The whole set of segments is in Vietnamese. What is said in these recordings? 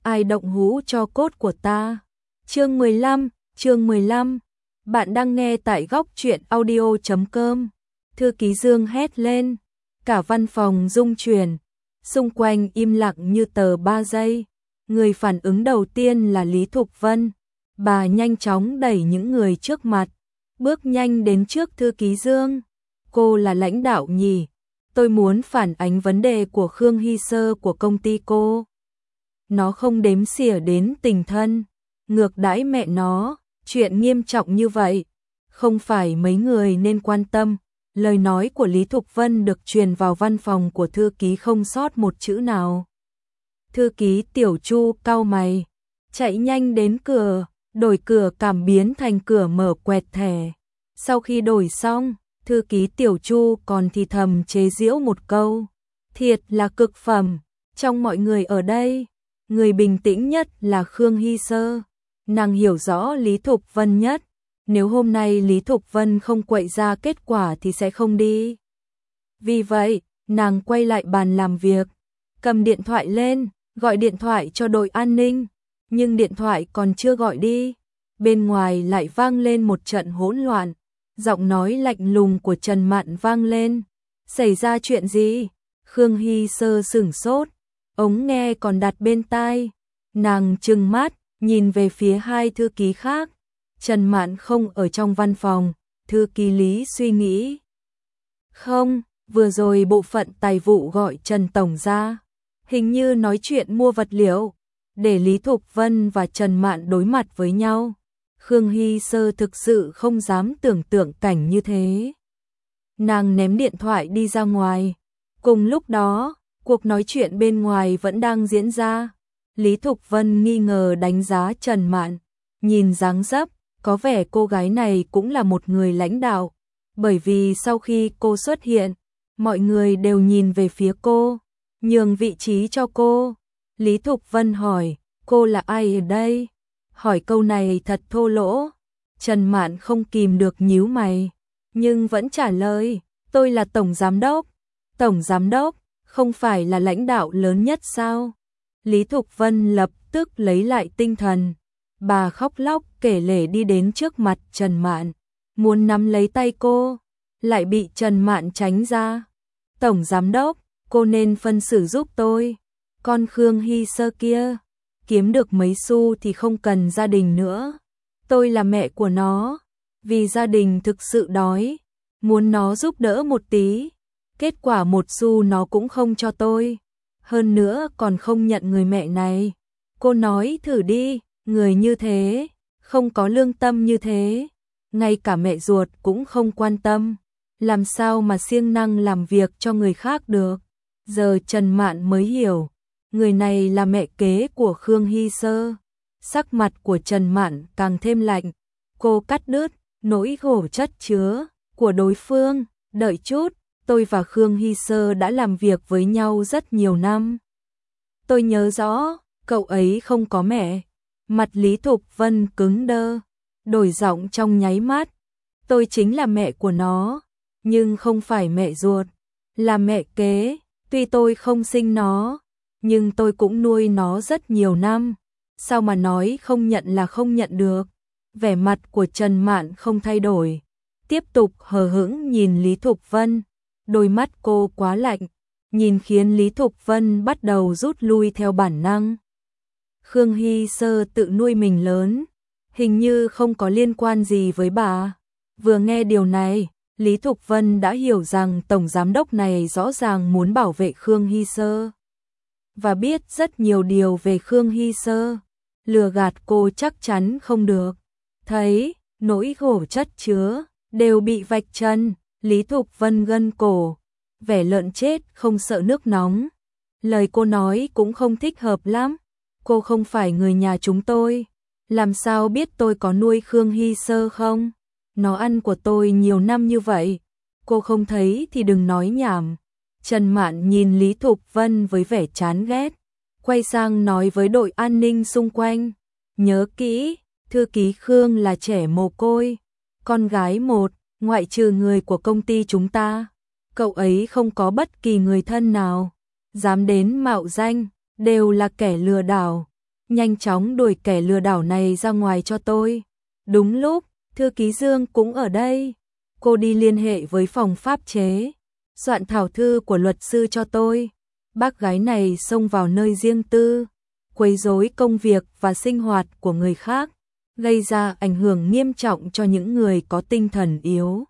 ai động hũ cho cốt của ta. Chương 15, bạn đang nghe tại góc truyện audio.com. Thư ký Dương hét lên, cả văn phòng rung chuyển, xung quanh im lặng như tờ 3 giây. Người phản ứng đầu tiên là Lý Thục Vân, bà nhanh chóng đẩy những người trước mặt, bước nhanh đến trước thư ký Dương. Cô là lãnh đạo nhỉ? Tôi muốn phản ánh vấn đề của Khương Hy Sơ của công ty cô. Nó không đếm xỉa đến tình thân, ngược đãi mẹ nó, chuyện nghiêm trọng như vậy, không phải mấy người nên quan tâm. Lời nói của Lý Thục Vân được truyền vào văn phòng của thư ký không sót một chữ nào. Thư ký Tiểu Chu cau mày, chạy nhanh đến cửa, đổi cửa cảm biến thành cửa mở quẹt thẻ. Sau khi đổi xong, thư ký Tiểu Chu còn thì thầm chế giễu một câu, thiệt là cực phẩm. Trong mọi người ở đây, người bình tĩnh nhất là Khương Hy Sơ, nàng hiểu rõ Lý Thục Vân nhất. Nếu hôm nay Lý Thục Vân không quậy ra kết quả thì sẽ không đi. Vì vậy, nàng quay lại bàn làm việc, cầm điện thoại lên, gọi điện thoại cho đội an ninh. Nhưng điện thoại còn chưa gọi đi, bên ngoài lại vang lên một trận hỗn loạn. Giọng nói lạnh lùng của Trần Mạn vang lên. Xảy ra chuyện gì? Khương Hy Sơ sửng sốt, ống nghe còn đặt bên tai. Nàng trừng mắt, nhìn về phía hai thư ký khác. Trần Mạn không ở trong văn phòng, thư ký Lý suy nghĩ. Không, vừa rồi bộ phận tài vụ gọi Trần Tổng ra, hình như nói chuyện mua vật liệu, để Lý Thục Vân và Trần Mạn đối mặt với nhau. Khương Hy Sơ thực sự không dám tưởng tượng cảnh như thế. Nàng ném điện thoại đi ra ngoài. Cùng lúc đó, cuộc nói chuyện bên ngoài vẫn đang diễn ra. Lý Thục Vân nghi ngờ đánh giá Trần Mạn, nhìn dáng dấp, có vẻ cô gái này cũng là một người lãnh đạo, bởi vì sau khi cô xuất hiện, mọi người đều nhìn về phía cô, nhường vị trí cho cô. Lý Thục Vân hỏi, cô là ai ở đây? Hỏi câu này thật thô lỗ. Trần Mạn không kìm được nhíu mày, nhưng vẫn trả lời, tôi là Tổng Giám Đốc. Tổng Giám Đốc, không phải là lãnh đạo lớn nhất sao? Lý Thục Vân lập tức lấy lại tinh thần. Bà khóc lóc kể lể đi đến trước mặt Trần Mạn, muốn nắm lấy tay cô, lại bị Trần Mạn tránh ra. Tổng Giám Đốc, cô nên phân xử giúp tôi. Con Khương Hy Sơ kia, kiếm được mấy xu thì không cần gia đình nữa. Tôi là mẹ của nó, vì gia đình thực sự đói, muốn nó giúp đỡ một tí. Kết quả một xu nó cũng không cho tôi. Hơn nữa còn không nhận người mẹ này. Cô nói thử đi, người như thế, không có lương tâm như thế, ngay cả mẹ ruột cũng không quan tâm, làm sao mà siêng năng làm việc cho người khác được. Giờ Trần Mạn mới hiểu, người này là mẹ kế của Khương Hy Sơ. Sắc mặt của Trần Mạn càng thêm lạnh, cô cắt đứt nỗi khổ chất chứa của đối phương. Đợi chút, tôi và Khương Hy Sơ đã làm việc với nhau rất nhiều năm. Tôi nhớ rõ, cậu ấy không có mẹ. Mặt Lý Thục Vân cứng đơ, đổi giọng trong nháy mắt. Tôi chính là mẹ của nó, nhưng không phải mẹ ruột, là mẹ kế. Tuy tôi không sinh nó, nhưng tôi cũng nuôi nó rất nhiều năm. Sao mà nói không nhận là không nhận được? Vẻ mặt của Trần Mạn không thay đổi, tiếp tục hờ hững nhìn Lý Thục Vân. Đôi mắt cô quá lạnh, nhìn khiến Lý Thục Vân bắt đầu rút lui theo bản năng. Khương Hy Sơ tự nuôi mình lớn, hình như không có liên quan gì với bà. Vừa nghe điều này, Lý Thục Vân đã hiểu rằng Tổng Giám Đốc này rõ ràng muốn bảo vệ Khương Hy Sơ, và biết rất nhiều điều về Khương Hy Sơ. Lừa gạt cô chắc chắn không được. Thấy nỗi khổ chất chứa đều bị vạch trần, Lý Thục Vân gân cổ, vẻ lợn chết không sợ nước nóng. Lời cô nói cũng không thích hợp lắm. Cô không phải người nhà chúng tôi, làm sao biết tôi có nuôi Khương Hy Sơ không? Nó ăn của tôi nhiều năm như vậy, cô không thấy thì đừng nói nhảm. Trần Mạn nhìn Lý Thục Vân với vẻ chán ghét, quay sang nói với đội an ninh xung quanh. Nhớ kỹ, thư ký Khương là trẻ mồ côi, con gái một, ngoại trừ người của công ty chúng ta. Cậu ấy không có bất kỳ người thân nào, dám đến mạo danh, đều là kẻ lừa đảo. nhanh chóng đuổi kẻ lừa đảo này ra ngoài cho tôi. Đúng lúc, thư ký Dương cũng ở đây. Cô đi liên hệ với phòng pháp chế, soạn thảo thư của luật sư cho tôi. Bác gái này xông vào nơi riêng tư, quấy rối công việc và sinh hoạt của người khác, gây ra ảnh hưởng nghiêm trọng cho những người có tinh thần yếu.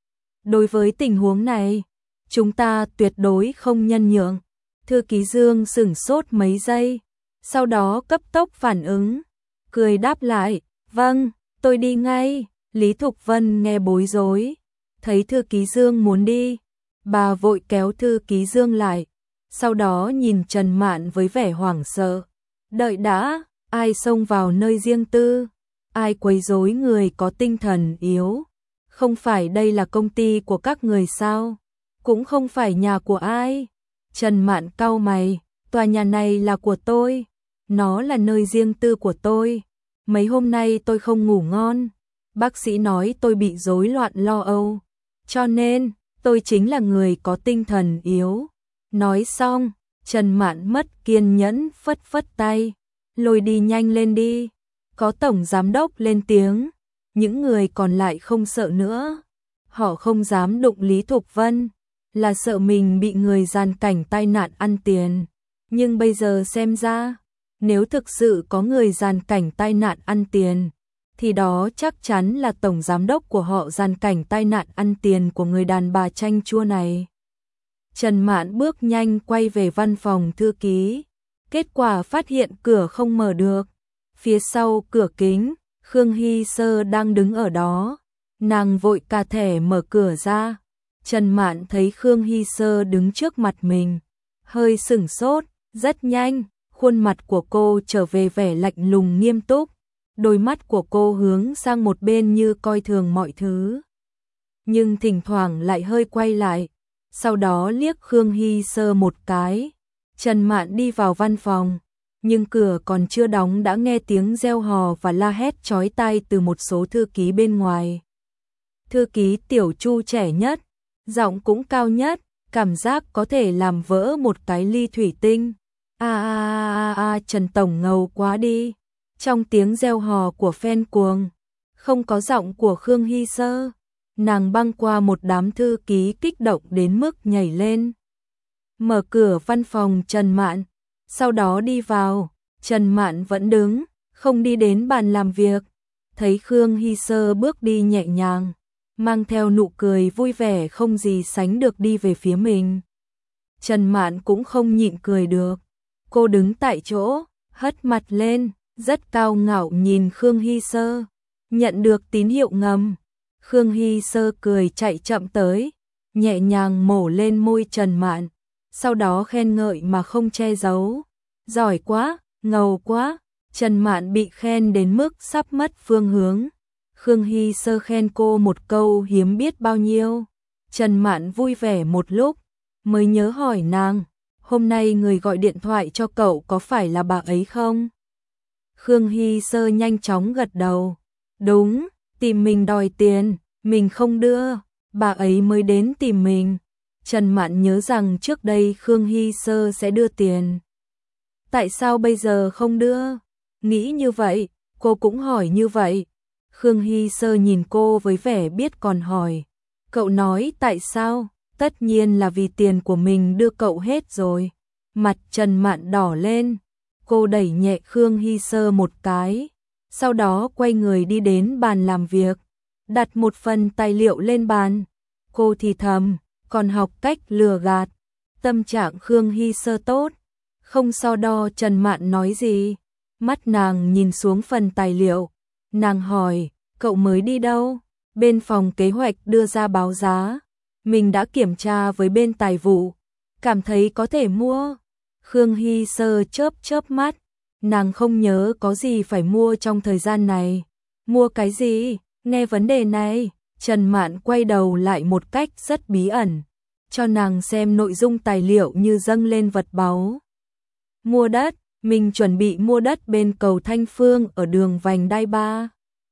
Đối với tình huống này, chúng ta tuyệt đối không nhân nhượng. Thư ký Dương sửng sốt mấy giây, sau đó cấp tốc phản ứng, cười đáp lại, vâng, tôi đi ngay. Lý Thục Vân nghe bối rối, thấy thư ký Dương muốn đi, bà vội kéo thư ký Dương lại, sau đó nhìn Trần Mạn với vẻ hoảng sợ. Đợi đã, ai xông vào nơi riêng tư, ai quấy rối người có tinh thần yếu? Không phải đây là công ty của các người sao? Cũng không phải nhà của ai. Trần Mạn cau mày, tòa nhà này là của tôi, nó là nơi riêng tư của tôi. Mấy hôm nay tôi không ngủ ngon, bác sĩ nói tôi bị rối loạn lo âu, cho nên tôi chính là người có tinh thần yếu. Nói xong, Trần Mạn mất kiên nhẫn phất phất tay, lôi đi nhanh lên đi. Có tổng giám đốc lên tiếng, những người còn lại không sợ nữa. Họ không dám đụng Lý Thục Vân, là sợ mình bị người gian cảnh tai nạn ăn tiền. Nhưng bây giờ xem ra, nếu thực sự có người gian cảnh tai nạn ăn tiền, thì đó chắc chắn là tổng giám đốc của họ gian cảnh tai nạn ăn tiền của người đàn bà chanh chua này. Trần Mạn bước nhanh quay về văn phòng thư ký, kết quả phát hiện cửa không mở được. Phía sau cửa kính, Khương Hy Sơ đang đứng ở đó, nàng vội cà thẻ mở cửa ra. Trần Mạn thấy Khương Hy Sơ đứng trước mặt mình, hơi sửng sốt, rất nhanh, khuôn mặt của cô trở về vẻ lạnh lùng nghiêm túc, đôi mắt của cô hướng sang một bên như coi thường mọi thứ. Nhưng thỉnh thoảng lại hơi quay lại, sau đó liếc Khương Hy Sơ một cái. Trần Mạn đi vào văn phòng, nhưng cửa còn chưa đóng đã nghe tiếng reo hò và la hét chói tai từ một số thư ký bên ngoài. Thư ký Tiểu Chu trẻ nhất, giọng cũng cao nhất, cảm giác có thể làm vỡ một cái ly thủy tinh. Trần Tổng ngầu quá đi. Trong tiếng reo hò của fan cuồng, không có giọng của Khương Hy Sơ. Nàng băng qua một đám thư ký kích động đến mức nhảy lên, mở cửa văn phòng Trần Mạn, sau đó đi vào. Trần Mạn vẫn đứng, không đi đến bàn làm việc. Thấy Khương Hy Sơ bước đi nhẹ nhàng, mang theo nụ cười vui vẻ không gì sánh được đi về phía mình. Trần Mạn cũng không nhịn cười được. Cô đứng tại chỗ, hất mặt lên, rất cao ngạo nhìn Khương Hy Sơ. Nhận được tín hiệu ngầm, Khương Hy Sơ cười chạy chậm tới, nhẹ nhàng mổ lên môi Trần Mạn, sau đó khen ngợi mà không che giấu. Giỏi quá, ngầu quá. Trần Mạn bị khen đến mức sắp mất phương hướng. Khương Hy Sơ khen cô một câu hiếm biết bao nhiêu. Trần Mạn vui vẻ một lúc, mới nhớ hỏi nàng, hôm nay người gọi điện thoại cho cậu có phải là bà ấy không? Khương Hy Sơ nhanh chóng gật đầu. Đúng, tìm mình đòi tiền, mình không đưa, bà ấy mới đến tìm mình. Trần Mạn nhớ rằng trước đây Khương Hy Sơ sẽ đưa tiền. Tại sao bây giờ không đưa? Nghĩ như vậy, cô cũng hỏi như vậy. Khương Hy Sơ nhìn cô với vẻ biết còn hỏi. Cậu nói tại sao? Tất nhiên là vì tiền của mình đưa cậu hết rồi. Mặt Trần Mạn đỏ lên. Cô đẩy nhẹ Khương Hy Sơ một cái, sau đó quay người đi đến bàn làm việc, đặt một phần tài liệu lên bàn. Cô thì thầm, còn học cách lừa gạt. Tâm trạng Khương Hy Sơ tốt, không so đo Trần Mạn nói gì. Mắt nàng nhìn xuống phần tài liệu, nàng hỏi, cậu mới đi đâu? Bên phòng kế hoạch đưa ra báo giá, mình đã kiểm tra với bên tài vụ, cảm thấy có thể mua. Khương Hy Sơ chớp chớp mắt, nàng không nhớ có gì phải mua trong thời gian này. Mua cái gì? Nghe vấn đề này, Trần Mạn quay đầu lại một cách rất bí ẩn, cho nàng xem nội dung tài liệu như dâng lên vật báu. Mua đất, mình chuẩn bị mua đất bên cầu Thanh Phương ở đường vành đai 3.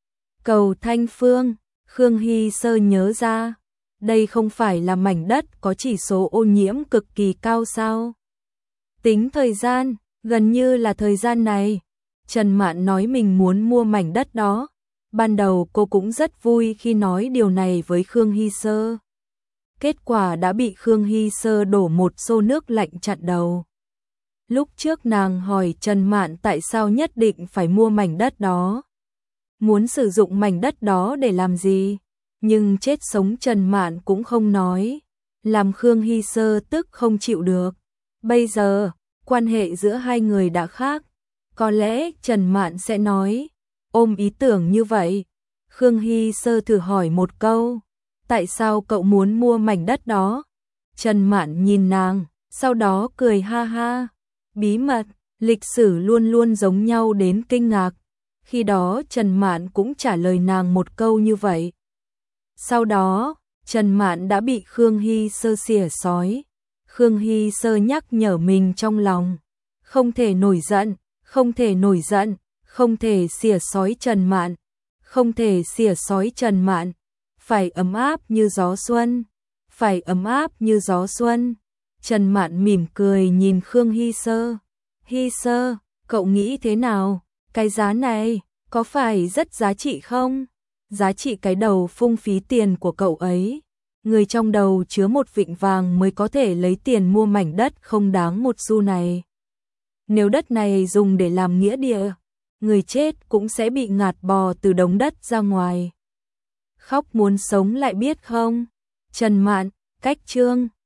Cầu Thanh Phương, Khương Hy Sơ nhớ ra, đây không phải là mảnh đất có chỉ số ô nhiễm cực kỳ cao sao? Tính thời gian, gần như là thời gian này, Trần Mạn nói mình muốn mua mảnh đất đó. Ban đầu cô cũng rất vui khi nói điều này với Khương Hy Sơ. Kết quả đã bị Khương Hy Sơ đổ một xô nước lạnh chặn đầu. Lúc trước nàng hỏi Trần Mạn tại sao nhất định phải mua mảnh đất đó. Muốn sử dụng mảnh đất đó để làm gì? Nhưng chết sống Trần Mạn cũng không nói. Làm Khương Hy Sơ tức không chịu được. Bây giờ, quan hệ giữa hai người đã khác. Có lẽ Trần Mạn sẽ nói, ôm ý tưởng như vậy. Khương Hy Sơ thử hỏi một câu, tại sao cậu muốn mua mảnh đất đó? Trần Mạn nhìn nàng, sau đó cười ha ha. Bí mật, lịch sử luôn luôn giống nhau đến kinh ngạc. Khi đó Trần Mạn cũng trả lời nàng một câu như vậy. Sau đó, Trần Mạn đã bị Khương Hy Sơ xỉa xói. Khương Hy Sơ nhắc nhở mình trong lòng, không thể nổi giận, không thể nổi giận, không thể xỉa xói Trần Mạn, không thể xỉa xói Trần Mạn, phải ấm áp như gió xuân, phải ấm áp như gió xuân. Trần Mạn mỉm cười nhìn Khương Hy Sơ. Hy Sơ, cậu nghĩ thế nào? Cái giá này, có phải rất giá trị không? Giá trị cái đầu phung phí tiền của cậu ấy. Người trong đầu chứa một vịnh vàng mới có thể lấy tiền mua mảnh đất không đáng một xu này. Nếu đất này dùng để làm nghĩa địa, người chết cũng sẽ bị ngạt bò từ đống đất ra ngoài. Khóc muốn sống lại biết không? Trần Mạn, cách chương